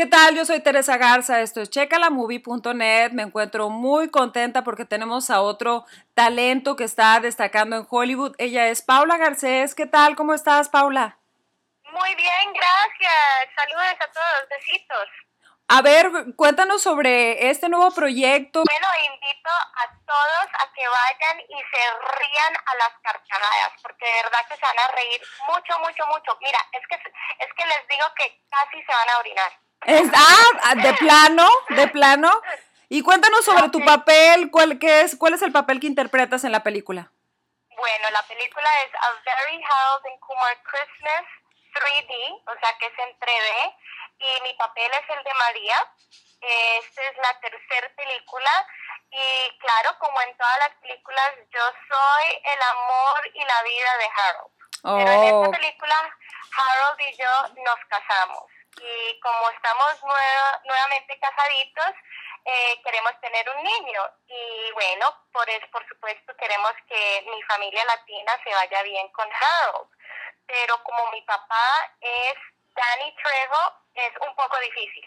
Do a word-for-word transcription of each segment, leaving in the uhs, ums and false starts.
¿Qué tal? Yo soy Teresa Garza, esto es checa la movie punto net. Me encuentro muy contenta porque tenemos a otro talento que está destacando en Hollywood. Ella es Paula Garcés. ¿Qué tal? ¿Cómo estás, Paula? Muy bien, gracias. Saludos a todos, besitos. A ver, cuéntanos sobre este nuevo proyecto. Bueno, invito a todos a que vayan y se rían a las carcajadas, porque de verdad que se van a reír mucho, mucho, mucho. Mira, es que es que les digo que casi se van a orinar. Es, ah, de plano, de plano. Y cuéntanos sobre tu papel, ¿cuál, qué es, cuál es el papel que interpretas en la película? Bueno, la película es A Very Harold and Kumar Christmas tres D, o sea que es en tres D, y mi papel es el de María. Esta es la tercera película, y claro, como en todas las películas, yo soy el amor y la vida de Harold. Oh. Pero en esta película, Harold y yo nos casamos. Y como estamos nueva, nuevamente casaditos, eh, queremos tener un niño. Y bueno, por, es, por supuesto queremos que mi familia latina se vaya bien con Harold. Pero como mi papá es Danny Trejo, es un poco difícil.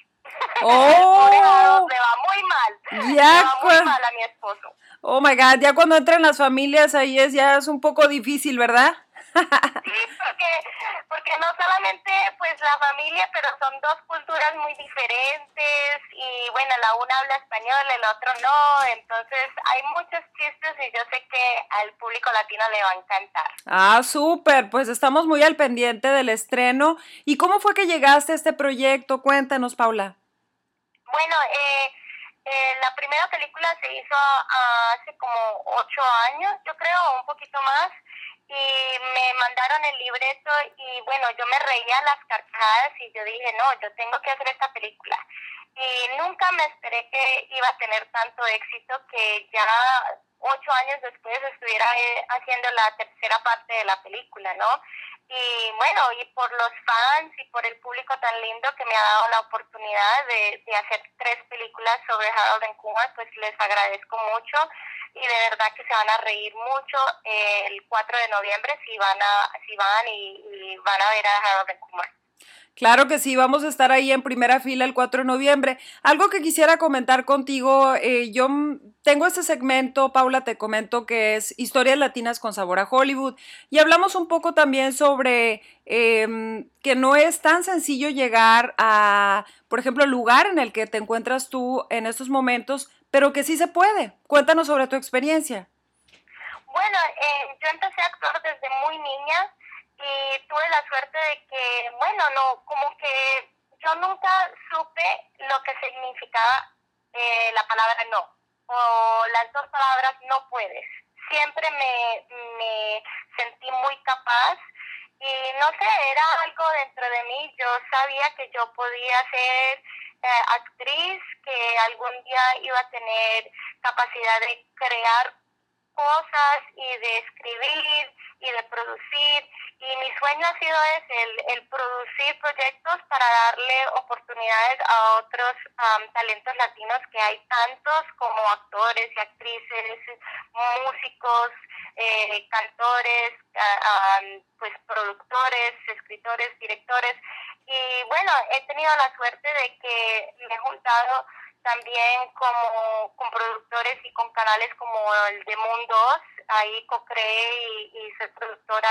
Oh. El pobre Harold le va muy mal. Ya le va muy mal a mi esposo. Oh my God, ya cuando entran las familias ahí es ya es un poco difícil, ¿verdad? Sí, porque, porque no solamente pues la familia, pero son dos culturas muy diferentes y bueno, la una habla español, el otro no, entonces hay muchos chistes y yo sé que al público latino le va a encantar. Ah, súper, pues estamos muy al pendiente del estreno. ¿Y cómo fue que llegaste a este proyecto? Cuéntanos, Paula. Bueno, eh, eh, la primera película se hizo uh, hace como ocho años, yo creo, un poquito más. Y me mandaron el libreto y bueno, yo me reía a las carcajadas y yo dije, no, yo tengo que hacer esta película. Y nunca me esperé que iba a tener tanto éxito que ya ocho años después estuviera eh, haciendo la tercera parte de la película, ¿no? Y bueno, y por los fans y por el público tan lindo que me ha dado la oportunidad de, de hacer tres películas sobre Harold and Kumar, pues les agradezco mucho. Y de verdad que se van a reír mucho eh, el cuatro de noviembre si van a si van y, y van a ver a Harold and Kumar. Claro que sí, vamos a estar ahí en primera fila el cuatro de noviembre. Algo que quisiera comentar contigo, eh, yo tengo este segmento, Paula, te comento que es Historias Latinas con Sabor a Hollywood y hablamos un poco también sobre eh, que no es tan sencillo llegar a, por ejemplo, el lugar en el que te encuentras tú en estos momentos, pero que sí se puede. Cuéntanos sobre tu experiencia. Bueno, eh, yo empecé a actuar desde muy niña y tuve la suerte de que, bueno, no, como que yo nunca supe lo que significaba eh, la palabra no, o las dos palabras no puedes. Siempre me, me sentí muy capaz y no sé, era algo dentro de mí. Yo sabía que yo podía ser eh, actriz, que algún día iba a tener capacidad de crear cosas y de escribir y de producir, y mi sueño ha sido ese, el, el producir proyectos para darle oportunidades a otros um, talentos latinos, que hay tantos como actores y actrices, músicos, eh, cantores, uh, um, pues productores, escritores, directores, y bueno, he tenido la suerte de que me he juntado también como con productores y con canales como el de Moon dos, ahí co-creé y, y soy productora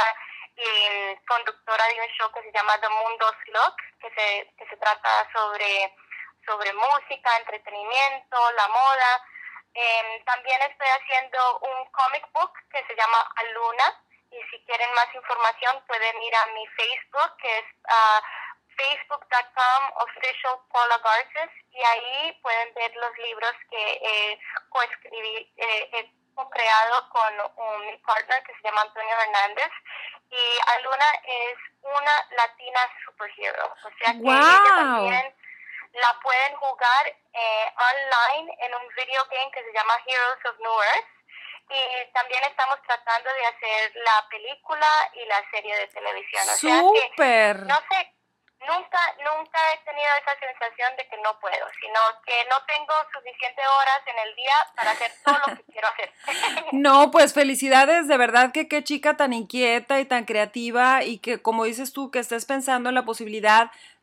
y conductora de un show que se llama The Moon dos Look, que se, que se trata sobre, sobre música, entretenimiento, la moda. Eh, también estoy haciendo un comic book que se llama Aluna, y si quieren más información pueden ir a mi Facebook, que es uh, facebook punto com official Paula Garces, y ahí pueden ver los libros que he coescribí, eh, he co-creado con un, mi partner que se llama Antonio Hernández, y Aluna es una latina superhero, o sea que wow. ella también la pueden jugar eh, online en un video game que se llama Heroes of New Earth, y también estamos tratando de hacer la película y la serie de televisión. O ¡súper! Sea que, no sé, Nunca, nunca he tenido esa sensación de que no puedo, sino que no tengo suficientes horas en el día para hacer todo lo que quiero hacer. No, pues felicidades, de verdad que qué chica tan inquieta y tan creativa, y que, como dices tú, que estés pensando en la posibilidad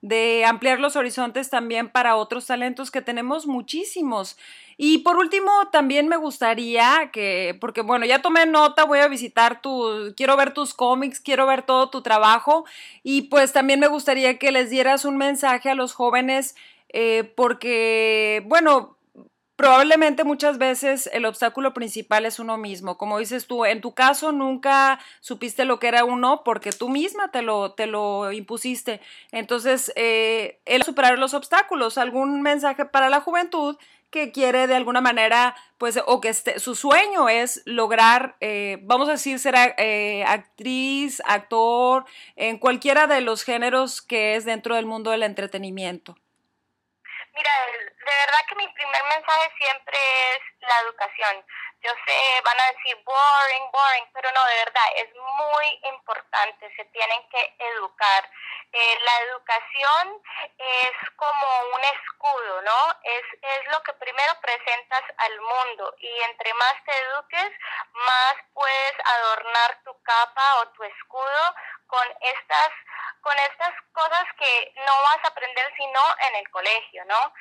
de ampliar los horizontes también para otros talentos que tenemos muchísimos. Y por último, también me gustaría que, porque bueno, ya tomé nota, voy a visitar tu, quiero ver tus cómics, quiero ver todo tu trabajo y pues también me gustaría que les dieras un mensaje a los jóvenes eh, porque, bueno, probablemente muchas veces el obstáculo principal es uno mismo. Como dices tú, en tu caso nunca supiste lo que era uno porque tú misma te lo, te lo impusiste. Entonces, eh, el superar los obstáculos, algún mensaje para la juventud que quiere de alguna manera, pues, o que este, su sueño es lograr, eh, vamos a decir, ser eh, actriz, actor, en cualquiera de los géneros que es dentro del mundo del entretenimiento. Mira, de verdad que mi primer mensaje siempre es la educación. Yo sé, van a decir boring, boring, pero no, de verdad, es muy importante, se tienen que educar. Eh, la educación es como un escudo, ¿no? Es, es lo que primero presentas al mundo y entre más te eduques, más puedes adornar tu capa o tu escudo con estas con estas cosas que no vas a aprender sino en el colegio, ¿no?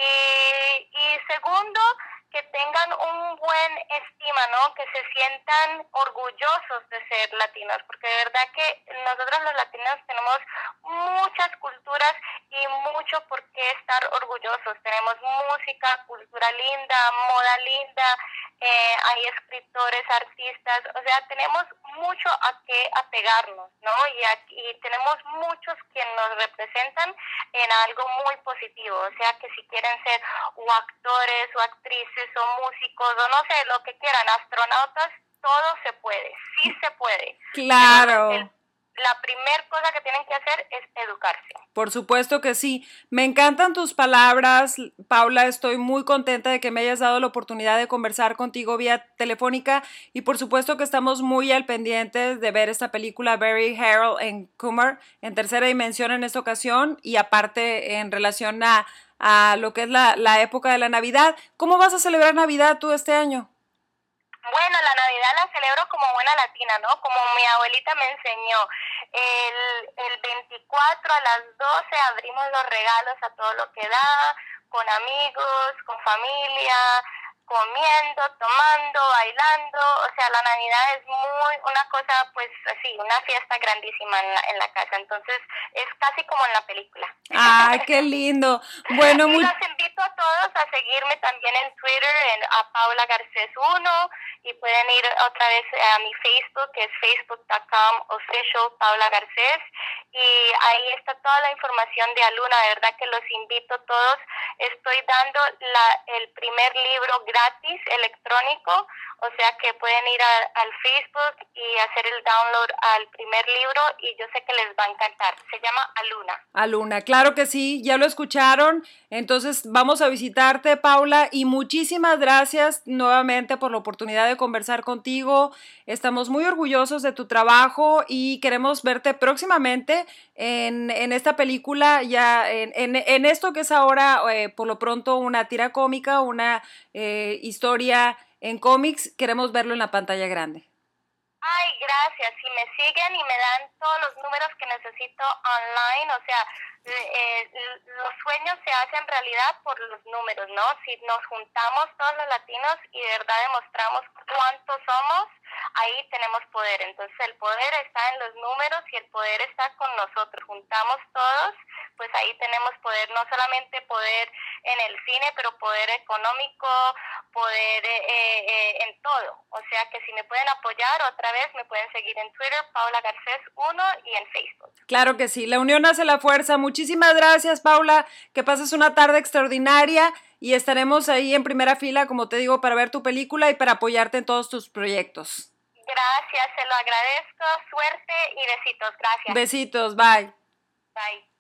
Y, y segundo, que tengan un buen estima, ¿no? Que se sientan orgullosos de ser latinos, porque de verdad que nosotros los latinos tenemos muchas culturas y mucho por qué estar orgullosos. Tenemos música, cultura linda, moda linda, eh, hay escritores, artistas, o sea, tenemos mucho a qué apegarnos, ¿no? Y, a, y tenemos muchos que nos representan en algo muy positivo, o sea, que si quieren ser o actores o actrices o músicos o no sé, lo que quieran, astronautas, todo se puede, sí se puede. Claro. El, la primera cosa que tienen que hacer es educarse. Por supuesto que sí. Me encantan tus palabras, Paula. Estoy muy contenta de que me hayas dado la oportunidad de conversar contigo vía telefónica y por supuesto que estamos muy al pendiente de ver esta película Barry, Harold and Kumar en tercera dimensión en esta ocasión y aparte en relación a, a lo que es la, la época de la Navidad. ¿Cómo vas a celebrar Navidad tú este año? Bueno, la Navidad la celebro como buena latina, ¿no? Como mi abuelita me enseñó. El, el veinticuatro a las doce abrimos los regalos a todo lo que da, con amigos, con familia, comiendo, tomando, bailando. O sea, la Navidad es muy una cosa, pues así, una fiesta grandísima en la, en la casa. Entonces, es casi como en la película. ¡Ay, qué lindo! Bueno, y muy... los invito a todos a seguirme también en Twitter, en, a Paula Garcés uno, y pueden ir otra vez a mi Facebook, que es facebook punto com official Paula Garcés, y ahí está toda la información de Aluna. De verdad que los invito a todos. Estoy dando la, el primer libro gratis electrónico, o sea que pueden ir a, al Facebook y hacer el download al primer libro y yo sé que les va a encantar. Se llama Aluna. Aluna, claro que sí, ya lo escucharon. Entonces vamos a visitarte, Paula, y muchísimas gracias nuevamente por la oportunidad de conversar contigo. Estamos muy orgullosos de tu trabajo y queremos verte próximamente en, en esta película, ya en, en, en esto que es ahora, eh, por lo pronto, una tira cómica, una eh, historia en cómics. Queremos verlo en la pantalla grande. Ay, gracias. Si me siguen y me dan todos los números que necesito online, o sea, eh, los sueños se hacen realidad por los números, ¿no? Si nos juntamos todos los latinos y de verdad demostramos cuántos somos, ahí tenemos poder. Entonces el poder está en los números y el poder está con nosotros. Juntamos todos, pues ahí tenemos poder, no solamente poder en el cine, pero poder económico, poder eh, eh, en todo. O sea que si me pueden apoyar otra vez, me pueden seguir en Twitter, Paula Garcés uno, y en Facebook. Claro que sí, la unión hace la fuerza. Muchísimas gracias, Paula, que pases una tarde extraordinaria y estaremos ahí en primera fila, como te digo, para ver tu película y para apoyarte en todos tus proyectos. Gracias, se lo agradezco, suerte y besitos, gracias. Besitos, bye. Bye.